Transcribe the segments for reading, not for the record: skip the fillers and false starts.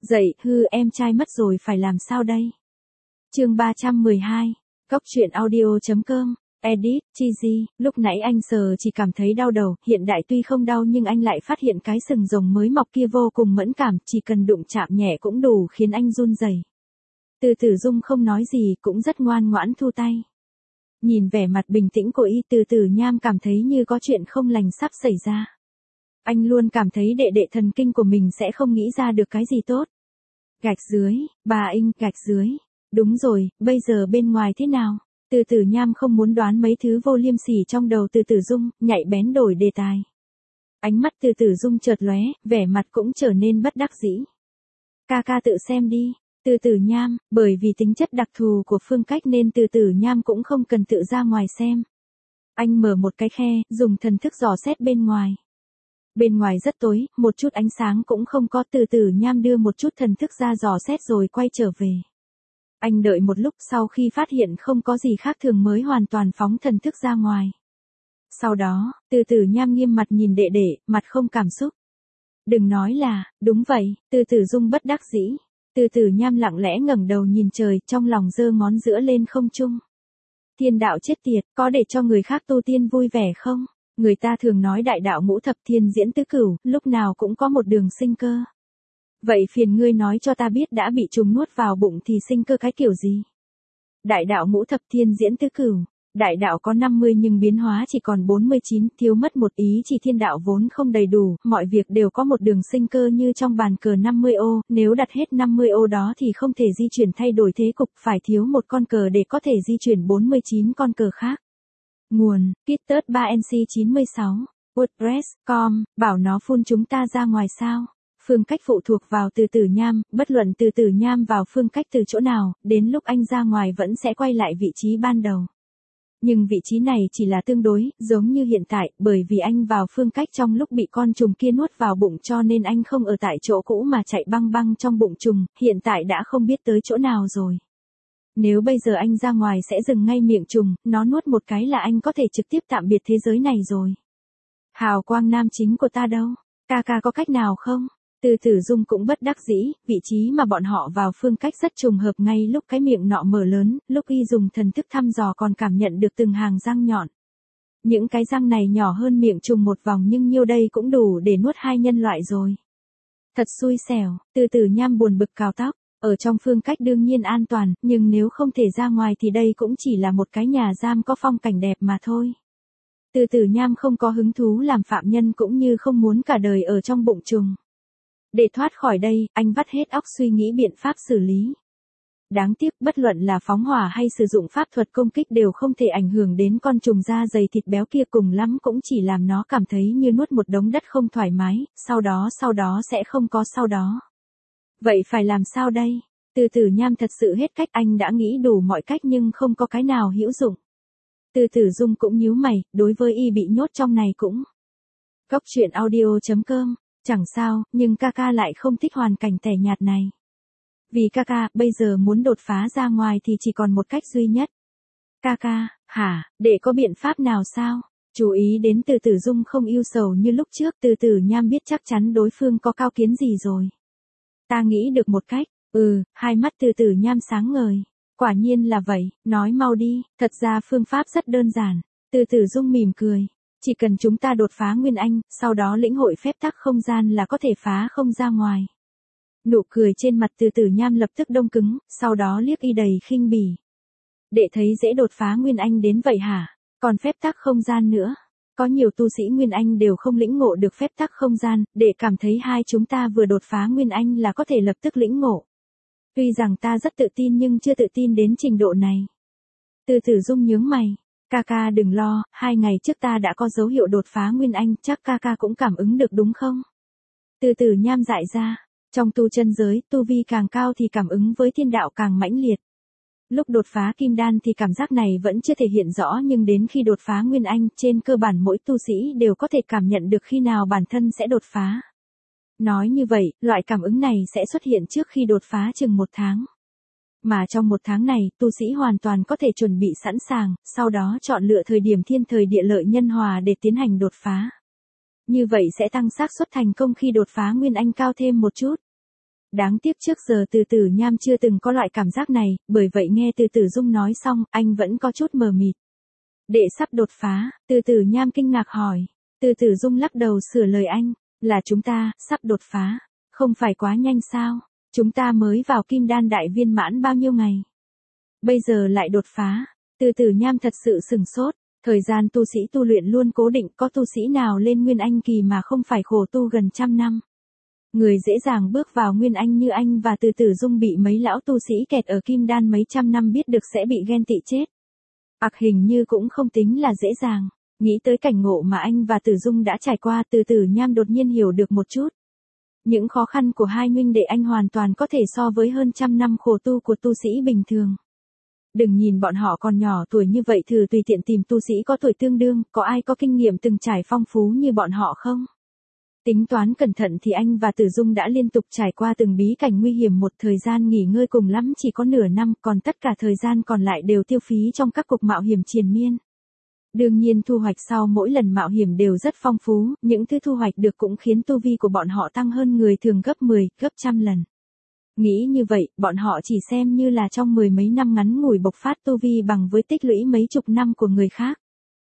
Dậy, em trai mất rồi phải làm sao đây? Chương 312, Góc truyện audio.com, edit, Chizy, lúc nãy anh sờ chỉ cảm thấy đau đầu, hiện đại tuy không đau nhưng anh lại phát hiện cái sừng rồng mới mọc kia vô cùng mẫn cảm, chỉ cần đụng chạm nhẹ cũng đủ khiến anh run rẩy. Từ Tử Dung không nói gì cũng rất ngoan ngoãn thu tay. Nhìn vẻ mặt bình tĩnh của y, Từ Tử Nham cảm thấy như có chuyện không lành sắp xảy ra. Anh luôn cảm thấy đệ đệ thần kinh của mình sẽ không nghĩ ra được cái gì tốt. Gạch dưới, bà Inh, gạch dưới. Đúng rồi, bây giờ bên ngoài thế nào? Từ Tử Nham không muốn đoán mấy thứ vô liêm sỉ trong đầu Từ Tử Dung, nhạy bén đổi đề tài. Ánh mắt Từ Tử Dung chợt lóe, vẻ mặt cũng trở nên bất đắc dĩ. Ca tự xem đi. Từ Tử Nham, bởi vì tính chất đặc thù của Phương Cách nên Từ Tử Nham cũng không cần tự ra ngoài xem. Anh mở một cái khe, dùng thần thức dò xét bên ngoài. Bên ngoài rất tối, một chút ánh sáng cũng không có. Từ Tử Nham đưa một chút thần thức ra dò xét rồi quay trở về. Anh đợi một lúc, sau khi phát hiện không có gì khác thường mới hoàn toàn phóng thần thức ra ngoài. Sau đó, Từ Tử Nham nghiêm mặt nhìn đệ đệ, mặt không cảm xúc. Đừng nói là, đúng vậy, Từ Tử Dung bất đắc dĩ. Từ Tử Nham lặng lẽ ngẩng đầu nhìn trời, trong lòng giơ ngón giữa lên không trung. Thiên đạo chết tiệt, có để cho người khác tu tiên vui vẻ không? Người ta thường nói đại đạo ngũ thập thiên diễn tứ cửu, lúc nào cũng có một đường sinh cơ. Vậy phiền ngươi nói cho ta biết đã bị trùng nuốt vào bụng thì sinh cơ cái kiểu gì? Đại đạo ngũ thập thiên diễn tứ cửu, đại đạo có 50 nhưng biến hóa chỉ còn 49, thiếu mất một ý chỉ thiên đạo vốn không đầy đủ, mọi việc đều có một đường sinh cơ như trong bàn cờ 50 ô, nếu đặt hết 50 ô đó thì không thể di chuyển thay đổi thế cục, phải thiếu một con cờ để có thể di chuyển 49 con cờ khác. Nguồn, Kittert 3NC96, WordPress.com, bảo nó phun chúng ta ra ngoài sao? Phương Cách phụ thuộc vào Từ Tử Nham, bất luận Từ Tử Nham vào Phương Cách từ chỗ nào, đến lúc anh ra ngoài vẫn sẽ quay lại vị trí ban đầu. Nhưng vị trí này chỉ là tương đối, giống như hiện tại, bởi vì anh vào Phương Cách trong lúc bị con trùng kia nuốt vào bụng cho nên anh không ở tại chỗ cũ mà chạy băng băng trong bụng trùng, hiện tại đã không biết tới chỗ nào rồi. Nếu bây giờ anh ra ngoài sẽ dừng ngay miệng trùng, nó nuốt một cái là anh có thể trực tiếp tạm biệt thế giới này rồi. Hào quang nam chính của ta đâu? Ca có cách nào không? Từ Tử Dung cũng bất đắc dĩ, vị trí mà bọn họ vào Phương Cách rất trùng hợp ngay lúc cái miệng nọ mở lớn, lúc y dùng thần thức thăm dò còn cảm nhận được từng hàng răng nhọn. Những cái răng này nhỏ hơn miệng trùng một vòng nhưng nhiêu đây cũng đủ để nuốt hai nhân loại rồi. Thật xui xẻo, Từ Tử Nham buồn bực cào tóc. Ở trong Phương Cách đương nhiên an toàn, nhưng nếu không thể ra ngoài thì đây cũng chỉ là một cái nhà giam có phong cảnh đẹp mà thôi. Từ Tử Nham không có hứng thú làm phạm nhân cũng như không muốn cả đời ở trong bụng trùng. Để thoát khỏi đây, anh vắt hết óc suy nghĩ biện pháp xử lý. Đáng tiếc, bất luận là phóng hỏa hay sử dụng pháp thuật công kích đều không thể ảnh hưởng đến con trùng da dày thịt béo kia, cùng lắm cũng chỉ làm nó cảm thấy như nuốt một đống đất không thoải mái, sau đó sẽ không có sau đó. Vậy phải làm sao đây? Từ Tử Nham thật sự hết cách, anh đã nghĩ đủ mọi cách nhưng không có cái nào hữu dụng. Từ Tử Dung cũng nhíu mày, đối với y bị nhốt trong này cũng. Góc truyện audio.com, chẳng sao, nhưng ca lại không thích hoàn cảnh tẻ nhạt này. Vì ca bây giờ muốn đột phá ra ngoài thì chỉ còn một cách duy nhất. Ca, hả, để có biện pháp nào sao? Chú ý đến Từ Tử Dung không yêu sầu như lúc trước, Từ Tử Nham biết chắc chắn đối phương có cao kiến gì rồi. Ta nghĩ được một cách, hai mắt Từ Tử Nham sáng ngời. Quả nhiên là vậy, nói mau đi, thật ra phương pháp rất đơn giản. Từ Tử Dung mỉm cười. Chỉ cần chúng ta đột phá Nguyên Anh, sau đó lĩnh hội phép tắc không gian là có thể phá không ra ngoài. Nụ cười trên mặt Từ Tử Nham lập tức đông cứng, sau đó liếc y đầy khinh bỉ. Đệ thấy dễ đột phá Nguyên Anh đến vậy hả? Còn phép tắc không gian nữa. Có nhiều tu sĩ Nguyên Anh đều không lĩnh ngộ được phép tắc không gian, để cảm thấy hai chúng ta vừa đột phá Nguyên Anh là có thể lập tức lĩnh ngộ. Tuy rằng ta rất tự tin nhưng chưa tự tin đến trình độ này. Từ Tử Dung nhướng mày. Ca đừng lo, 2 ngày trước ta đã có dấu hiệu đột phá Nguyên Anh, chắc ca cũng cảm ứng được đúng không? Từ Tử Nham dại ra. Trong tu chân giới, tu vi càng cao thì cảm ứng với thiên đạo càng mãnh liệt. Lúc đột phá Kim Đan thì cảm giác này vẫn chưa thể hiện rõ nhưng đến khi đột phá Nguyên Anh, trên cơ bản mỗi tu sĩ đều có thể cảm nhận được khi nào bản thân sẽ đột phá. Nói như vậy, loại cảm ứng này sẽ xuất hiện trước khi đột phá chừng 1 tháng. Mà trong 1 tháng này, tu sĩ hoàn toàn có thể chuẩn bị sẵn sàng, sau đó chọn lựa thời điểm thiên thời địa lợi nhân hòa để tiến hành đột phá. Như vậy sẽ tăng xác suất thành công khi đột phá Nguyên Anh cao thêm một chút. Đáng tiếc trước giờ Từ Tử Nham chưa từng có loại cảm giác này, bởi vậy nghe Từ Tử Dung nói xong, anh vẫn có chút mờ mịt. Đệ sắp đột phá, Từ Tử Nham kinh ngạc hỏi. Từ Tử Dung lắc đầu sửa lời anh, là chúng ta, sắp đột phá. Không phải quá nhanh sao, chúng ta mới vào kim đan đại viên mãn bao nhiêu ngày. Bây giờ lại đột phá, Từ Tử Nham thật sự sừng sốt. Thời gian tu sĩ tu luyện luôn cố định, có tu sĩ nào lên Nguyên Anh kỳ mà không phải khổ tu gần trăm năm. Người dễ dàng bước vào Nguyên Anh như anh và Từ Tử Dung bị mấy lão tu sĩ kẹt ở kim đan mấy trăm năm biết được sẽ bị ghen tị chết. Hình như cũng không tính là dễ dàng. Nghĩ tới cảnh ngộ mà anh và Tử Dung đã trải qua, Từ Tử Nham đột nhiên hiểu được một chút. Những khó khăn của hai huynh đệ anh hoàn toàn có thể so với hơn trăm năm khổ tu của tu sĩ bình thường. Đừng nhìn bọn họ còn nhỏ tuổi như vậy, thử tùy tiện tìm tu sĩ có tuổi tương đương, có ai có kinh nghiệm từng trải phong phú như bọn họ không? Tính toán cẩn thận thì anh và Tử Dung đã liên tục trải qua từng bí cảnh nguy hiểm, một thời gian nghỉ ngơi cùng lắm chỉ có nửa năm, còn tất cả thời gian còn lại đều tiêu phí trong các cuộc mạo hiểm triền miên. Đương nhiên thu hoạch sau mỗi lần mạo hiểm đều rất phong phú, những thứ thu hoạch được cũng khiến tu vi của bọn họ tăng hơn người thường gấp 10, gấp trăm lần. Nghĩ như vậy, bọn họ chỉ xem như là trong mười mấy năm ngắn ngủi bộc phát tu vi bằng với tích lũy mấy chục năm của người khác.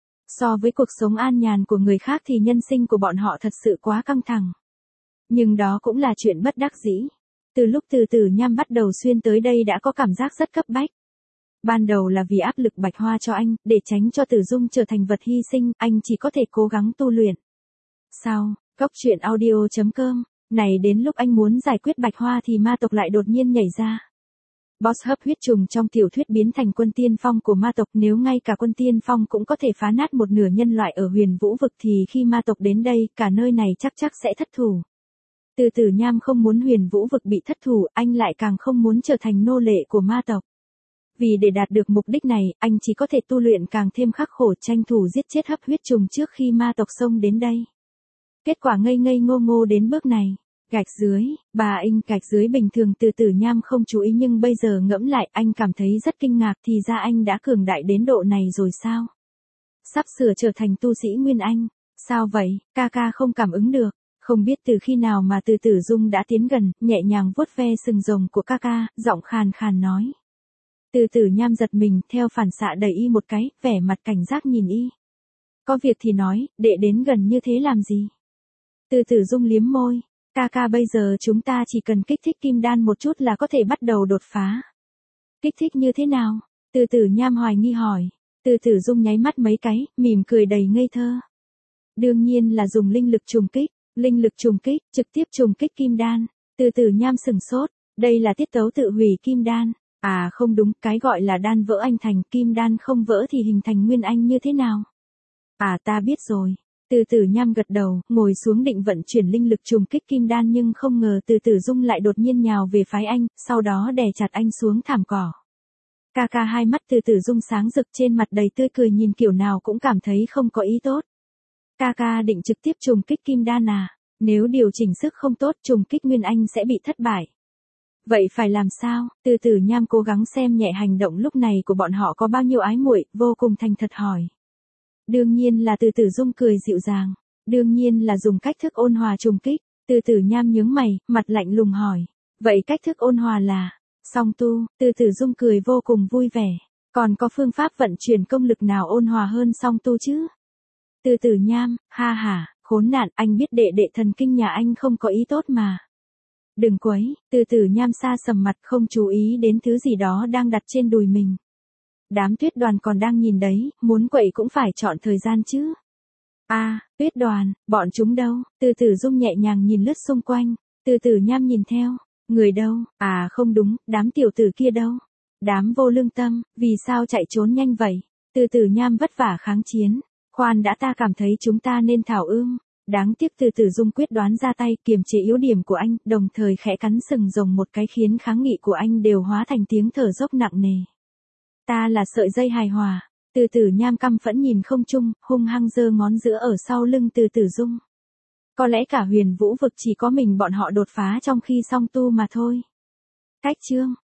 So với cuộc sống an nhàn của người khác thì nhân sinh của bọn họ thật sự quá căng thẳng. Nhưng đó cũng là chuyện bất đắc dĩ. Từ lúc Từ Tử Nham bắt đầu xuyên tới đây đã có cảm giác rất cấp bách. Ban đầu là vì áp lực Bạch Hoa cho anh, để tránh cho Tử Dung trở thành vật hy sinh, anh chỉ có thể cố gắng tu luyện. Sau, Cốc Truyện Audio.com, này đến lúc anh muốn giải quyết Bạch Hoa thì ma tộc lại đột nhiên nhảy ra. Boss hấp huyết trùng trong tiểu thuyết biến thành quân tiên phong của ma tộc, nếu ngay cả quân tiên phong cũng có thể phá nát một nửa nhân loại ở Huyền Vũ vực thì khi ma tộc đến đây, cả nơi này chắc sẽ thất thủ. Từ Tử Nham không muốn Huyền Vũ vực bị thất thủ, anh lại càng không muốn trở thành nô lệ của ma tộc. Vì để đạt được mục đích này, anh chỉ có thể tu luyện càng thêm khắc khổ, tranh thủ giết chết hấp huyết trùng trước khi ma tộc xông đến đây. Kết quả ngây ngô ngô đến bước này. Gạch dưới, gạch dưới bình thường Từ Tử Nham không chú ý, nhưng bây giờ ngẫm lại anh cảm thấy rất kinh ngạc, thì ra anh đã cường đại đến độ này rồi sao? Sắp sửa trở thành tu sĩ Nguyên Anh. Sao vậy, ca không cảm ứng được. Không biết từ khi nào mà Từ Tử Dung đã tiến gần, nhẹ nhàng vuốt ve sừng rồng của ca, giọng khàn khàn nói. Từ Tử Nham giật mình, theo phản xạ đẩy y một cái, vẻ mặt cảnh giác nhìn y. Có việc thì nói, đệ đến gần như thế làm gì? Từ Tử Dung liếm môi. Ca bây giờ chúng ta chỉ cần kích thích kim đan một chút là có thể bắt đầu đột phá. Kích thích như thế nào? Từ Tử Nham hoài nghi hỏi. Từ Tử Dung nháy mắt mấy cái, mỉm cười đầy ngây thơ. Đương nhiên là dùng linh lực trùng kích, trực tiếp trùng kích kim đan. Từ Tử Nham sừng sốt, đây là tiết tấu tự hủy kim đan. À không đúng, cái gọi là đan vỡ anh thành, kim đan không vỡ thì hình thành Nguyên Anh như thế nào? À ta biết rồi. Từ Tử Nham gật đầu, ngồi xuống định vận chuyển linh lực trùng kích kim đan, nhưng không ngờ Từ Tử Dung lại đột nhiên nhào về phái anh, sau đó đè chặt anh xuống thảm cỏ. Ca hai mắt Từ Tử Dung sáng rực, trên mặt đầy tươi cười, nhìn kiểu nào cũng cảm thấy không có ý tốt. Ca định trực tiếp trùng kích kim đan à? Nếu điều chỉnh sức không tốt, trùng kích Nguyên Anh sẽ bị thất bại. Vậy phải làm sao? Từ Tử Nham cố gắng xem nhẹ hành động lúc này của bọn họ có bao nhiêu ái muội, vô cùng thành thật hỏi. Đương nhiên là Từ Tử Dung cười dịu dàng. Đương nhiên là dùng cách thức ôn hòa trùng kích. Từ Tử Nham nhướng mày, mặt lạnh lùng hỏi. Vậy cách thức ôn hòa là? Song tu. Từ Tử Dung cười vô cùng vui vẻ. Còn có phương pháp vận chuyển công lực nào ôn hòa hơn song tu chứ? Từ Tử Nham, ha ha, khốn nạn, anh biết đệ thần kinh nhà anh không có ý tốt mà. Đừng quấy. Từ Tử Nham xa sầm mặt, không chú ý đến thứ gì đó đang đặt trên đùi mình. Đám Tuyết Đoàn còn đang nhìn đấy, muốn quậy cũng phải chọn thời gian chứ. Tuyết Đoàn, bọn chúng đâu? Từ Tử Dung nhẹ nhàng nhìn lướt xung quanh. Từ Tử Nham nhìn theo. Người đâu? Không đúng, đám tiểu tử kia đâu? Đám vô lương tâm, vì sao chạy trốn nhanh vậy? Từ Tử Nham vất vả kháng chiến. Khoan đã, ta cảm thấy chúng ta nên thảo ương. Đáng tiếc Từ Tử Dung quyết đoán ra tay, kiềm chế yếu điểm của anh, đồng thời khẽ cắn sừng rồng một cái khiến kháng nghị của anh đều hóa thành tiếng thở dốc nặng nề. Ta là sợi dây hài hòa. Từ Tử Nham căm phẫn nhìn không trung, hung hăng giơ ngón giữa ở sau lưng Từ Tử Dung. Có lẽ cả Huyền Vũ vực chỉ có mình bọn họ đột phá trong khi song tu mà thôi. Cách chương